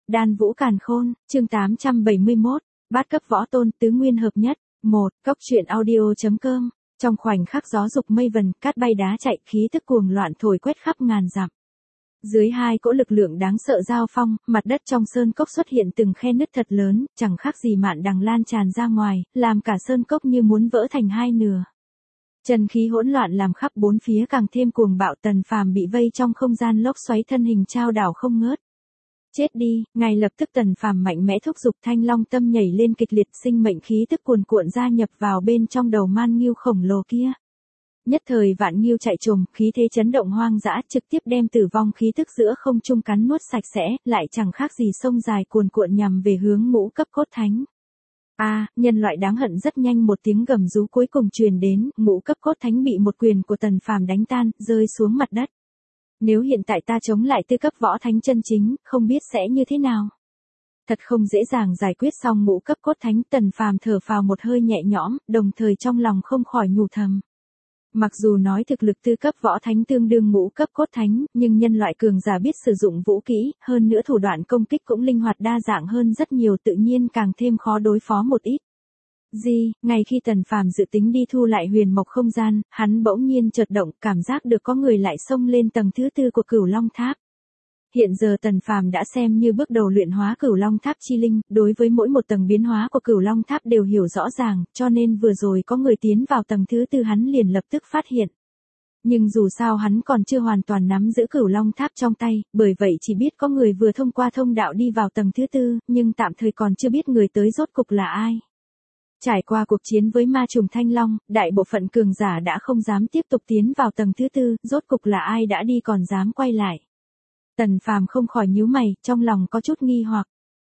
Đan Vũ Càn Khôn, chương 871, bát cấp võ tôn tứ nguyên hợp nhất. 1. Cốc truyện audio.com. Trong khoảnh khắc gió dục mây vần, cát bay đá chạy, khí tức cuồng loạn thổi quét khắp ngàn dặm. Dưới hai cỗ lực lượng đáng sợ giao phong, mặt đất trong sơn cốc xuất hiện từng khe nứt thật lớn, chẳng khác gì mạn đằng lan tràn ra ngoài, làm cả sơn cốc như muốn vỡ thành hai nửa. Chân khí hỗn loạn làm khắp bốn phía càng thêm cuồng bạo. Tần Phàm bị vây trong không gian lốc xoáy, thân hình trao đảo không ngớt. Chết đi, ngay lập tức Tần Phàm mạnh mẽ thúc giục Thanh Long tâm nhảy lên kịch liệt, sinh mệnh khí tức cuồn cuộn gia nhập vào bên trong đầu man ngưu khổng lồ kia. Nhất thời vạn ngưu chạy trồm, khí thế chấn động hoang dã, trực tiếp đem tử vong khí tức giữa không trung cắn nuốt sạch sẽ, lại chẳng khác gì sông dài cuồn cuộn nhằm về hướng ngũ cấp cốt thánh. Nhân loại đáng hận. Rất nhanh một tiếng gầm rú cuối cùng truyền đến, ngũ cấp cốt thánh bị một quyền của Tần Phàm đánh tan, rơi xuống mặt đất. Nếu hiện tại ta chống lại tư cấp võ thánh chân chính, không biết sẽ như thế nào. Thật không dễ dàng giải quyết xong ngũ cấp cốt thánh. Tần Phàm thở phào một hơi nhẹ nhõm, đồng thời trong lòng không khỏi nhủ thầm. Mặc dù nói thực lực tư cấp võ thánh tương đương ngũ cấp cốt thánh, nhưng nhân loại cường giả biết sử dụng vũ kỹ, hơn nữa thủ đoạn công kích cũng linh hoạt đa dạng hơn rất nhiều, tự nhiên càng thêm khó đối phó một ít. Ngay khi Tần Phàm dự tính đi thu lại huyền mộc không gian, hắn bỗng nhiên chợt động, cảm giác được có người lại xông lên tầng thứ 4 của Cửu Long Tháp. Hiện giờ Tần Phàm đã xem như bước đầu luyện hóa Cửu Long Tháp chi linh, đối với mỗi một tầng biến hóa của Cửu Long Tháp đều hiểu rõ ràng, cho nên vừa rồi có người tiến vào tầng thứ 4 hắn liền lập tức phát hiện. Nhưng dù sao hắn còn chưa hoàn toàn nắm giữ Cửu Long Tháp trong tay, bởi vậy chỉ biết có người vừa thông qua thông đạo đi vào tầng thứ 4, nhưng tạm thời còn chưa biết người tới rốt cục là ai. Trải qua cuộc chiến với ma trùng Thanh Long, đại bộ phận cường giả đã không dám tiếp tục tiến vào tầng thứ 4, rốt cục là ai đã đi còn dám quay lại. Tần Phàm không khỏi nhíu mày, trong lòng có chút nghi hoặc.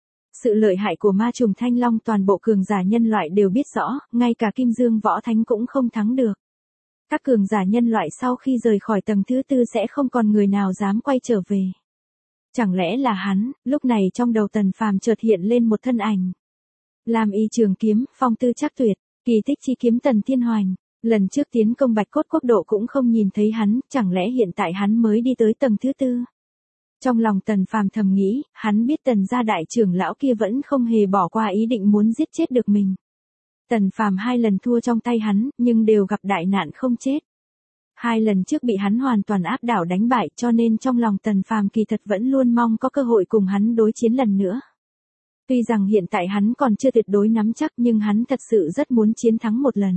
Sự lợi hại của ma trùng Thanh Long toàn bộ cường giả nhân loại đều biết rõ, ngay cả Kim Dương Võ Thánh cũng không thắng được. Các cường giả nhân loại sau khi rời khỏi tầng thứ 4 sẽ không còn người nào dám quay trở về. Chẳng lẽ là hắn? Lúc này trong đầu Tần Phàm chợt hiện lên một thân ảnh. Lam Y Trường Kiếm, phong tư chắc tuyệt, kỳ tích chi kiếm Tần Thiên Hoành. Lần trước tiến công Bạch Cốt Quốc độ cũng không nhìn thấy hắn, chẳng lẽ hiện tại hắn mới đi tới tầng thứ 4? Trong lòng Tần Phàm thầm nghĩ, hắn biết Tần gia đại trưởng lão kia vẫn không hề bỏ qua ý định muốn giết chết được mình. Tần Phàm 2 lần thua trong tay hắn, nhưng đều gặp đại nạn không chết. 2 lần trước bị hắn hoàn toàn áp đảo đánh bại, cho nên trong lòng Tần Phàm kỳ thật vẫn luôn mong có cơ hội cùng hắn đối chiến lần nữa. Tuy rằng hiện tại hắn còn chưa tuyệt đối nắm chắc, nhưng hắn thật sự rất muốn chiến thắng một lần.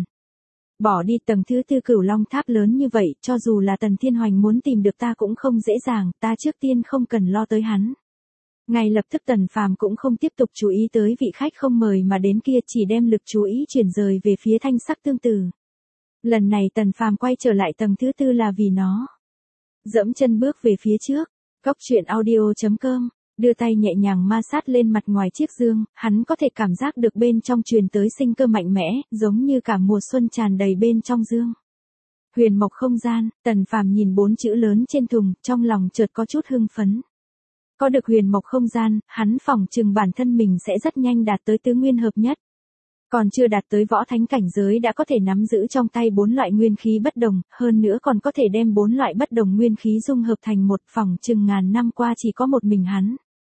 Bỏ đi tầng thứ 4 Cửu Long Tháp lớn như vậy, cho dù là Tần Thiên Hoành muốn tìm được ta cũng không dễ dàng, ta trước tiên không cần lo tới hắn. Ngay lập tức Tần Phàm cũng không tiếp tục chú ý tới vị khách không mời mà đến kia, chỉ đem lực chú ý chuyển rời về phía Thanh Sắc Tương Tử. Lần này Tần Phàm quay trở lại tầng thứ 4 là vì nó. Dẫm chân bước về phía trước. Cốc truyện audio.com. Đưa tay nhẹ nhàng ma sát lên mặt ngoài chiếc dương, hắn có thể cảm giác được bên trong truyền tới sinh cơ mạnh mẽ, giống như cả mùa xuân tràn đầy bên trong dương. Huyền mộc không gian. Tần Phàm nhìn 4 chữ lớn trên thùng, trong lòng chợt có chút hưng phấn. Có được huyền mộc không gian, hắn phỏng chừng bản thân mình sẽ rất nhanh đạt tới tứ nguyên hợp nhất. Còn chưa đạt tới võ thánh cảnh giới đã có thể nắm giữ trong tay 4 loại nguyên khí bất đồng, hơn nữa còn có thể đem 4 loại bất đồng nguyên khí dung hợp thành một, phỏng chừng ngàn năm qua chỉ có một mình hắn.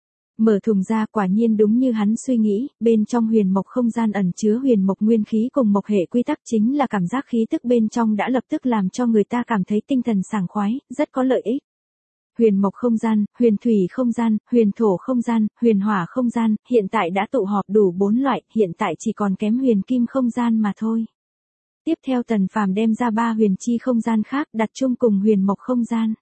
Mở thùng ra, quả nhiên đúng như hắn suy nghĩ, bên trong huyền mộc không gian ẩn chứa huyền mộc nguyên khí cùng mộc hệ quy tắc, chính là cảm giác khí tức bên trong đã lập tức làm cho người ta cảm thấy tinh thần sảng khoái, rất có lợi ích. Huyền mộc không gian, huyền thủy không gian, huyền thổ không gian, huyền hỏa không gian, hiện tại đã tụ họp đủ 4 loại, hiện tại chỉ còn kém huyền kim không gian mà thôi. Tiếp theo Tần Phàm đem ra 3 huyền chi không gian khác đặt chung cùng huyền mộc không gian.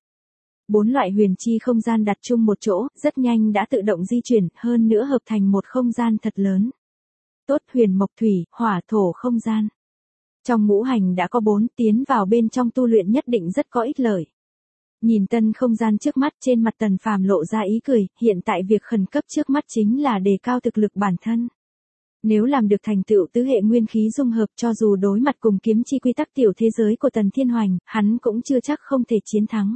4 loại huyền chi không gian đặt chung một chỗ, rất nhanh đã tự động di chuyển, hơn nữa hợp thành một không gian thật lớn. Tốt, huyền mộc thủy, hỏa thổ không gian. Trong ngũ hành đã có 4, tiến vào bên trong tu luyện nhất định rất có ích lợi. Nhìn tân không gian trước mắt, trên mặt Tần Phàm lộ ra ý cười, hiện tại việc khẩn cấp trước mắt chính là đề cao thực lực bản thân. Nếu làm được thành tựu tứ hệ nguyên khí dung hợp, cho dù đối mặt cùng kiếm chi quy tắc tiểu thế giới của Tần Thiên Hoành, hắn cũng chưa chắc không thể chiến thắng.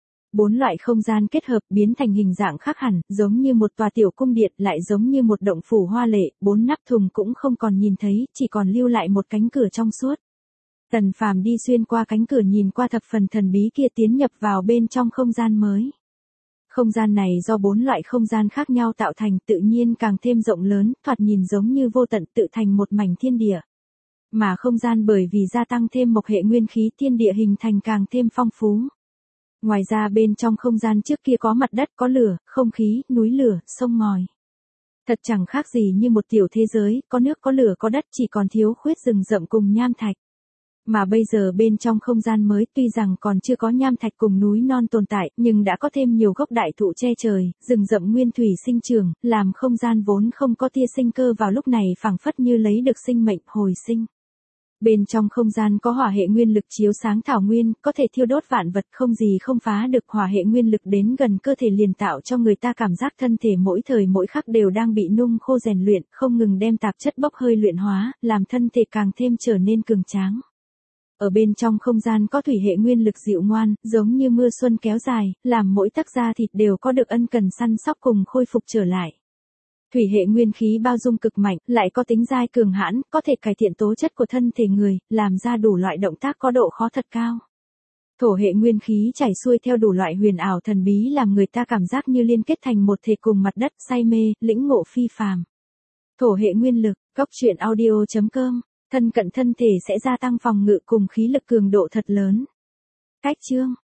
4 loại không gian kết hợp biến thành hình dạng khác hẳn, giống như một tòa tiểu cung điện, lại giống như một động phủ hoa lệ, 4 nắp thùng cũng không còn nhìn thấy, chỉ còn lưu lại một cánh cửa trong suốt. Tần Phàm đi xuyên qua cánh cửa, nhìn qua thập phần thần bí kia, tiến nhập vào bên trong không gian mới. Không gian này do 4 loại không gian khác nhau tạo thành, tự nhiên càng thêm rộng lớn, thoạt nhìn giống như vô tận tự thành một mảnh thiên địa. Mà không gian bởi vì gia tăng thêm mộc hệ nguyên khí, thiên địa hình thành càng thêm phong phú. Ngoài ra bên trong không gian trước kia có mặt đất, có lửa, không khí, núi lửa, sông ngòi. Thật chẳng khác gì như một tiểu thế giới, có nước có lửa có đất, chỉ còn thiếu khuyết rừng rậm cùng nham thạch. Mà bây giờ bên trong không gian mới, tuy rằng còn chưa có nham thạch cùng núi non tồn tại, nhưng đã có thêm nhiều gốc đại thụ che trời, rừng rậm nguyên thủy sinh trưởng, làm không gian vốn không có tia sinh cơ vào lúc này phảng phất như lấy được sinh mệnh, hồi sinh. Bên trong không gian có hỏa hệ nguyên lực chiếu sáng thảo nguyên, có thể thiêu đốt vạn vật, không gì không phá được. Hỏa hệ nguyên lực đến gần cơ thể liền tạo cho người ta cảm giác thân thể mỗi thời mỗi khắc đều đang bị nung khô rèn luyện, không ngừng đem tạp chất bốc hơi luyện hóa, làm thân thể càng thêm trở nên cường tráng. Ở bên trong không gian có thủy hệ nguyên lực dịu ngoan, giống như mưa xuân kéo dài, làm mỗi tấc da thịt đều có được ân cần săn sóc cùng khôi phục trở lại. Thủy hệ nguyên khí bao dung cực mạnh, lại có tính dai cường hãn, có thể cải thiện tố chất của thân thể người, làm ra đủ loại động tác có độ khó thật cao. Thổ hệ nguyên khí chảy xuôi theo đủ loại huyền ảo thần bí, làm người ta cảm giác như liên kết thành một thể cùng mặt đất, say mê, lĩnh ngộ phi phàm. Thổ hệ nguyên lực, góc truyện audio.com, thân cận thân thể sẽ gia tăng phòng ngự cùng khí lực cường độ thật lớn. Cách chương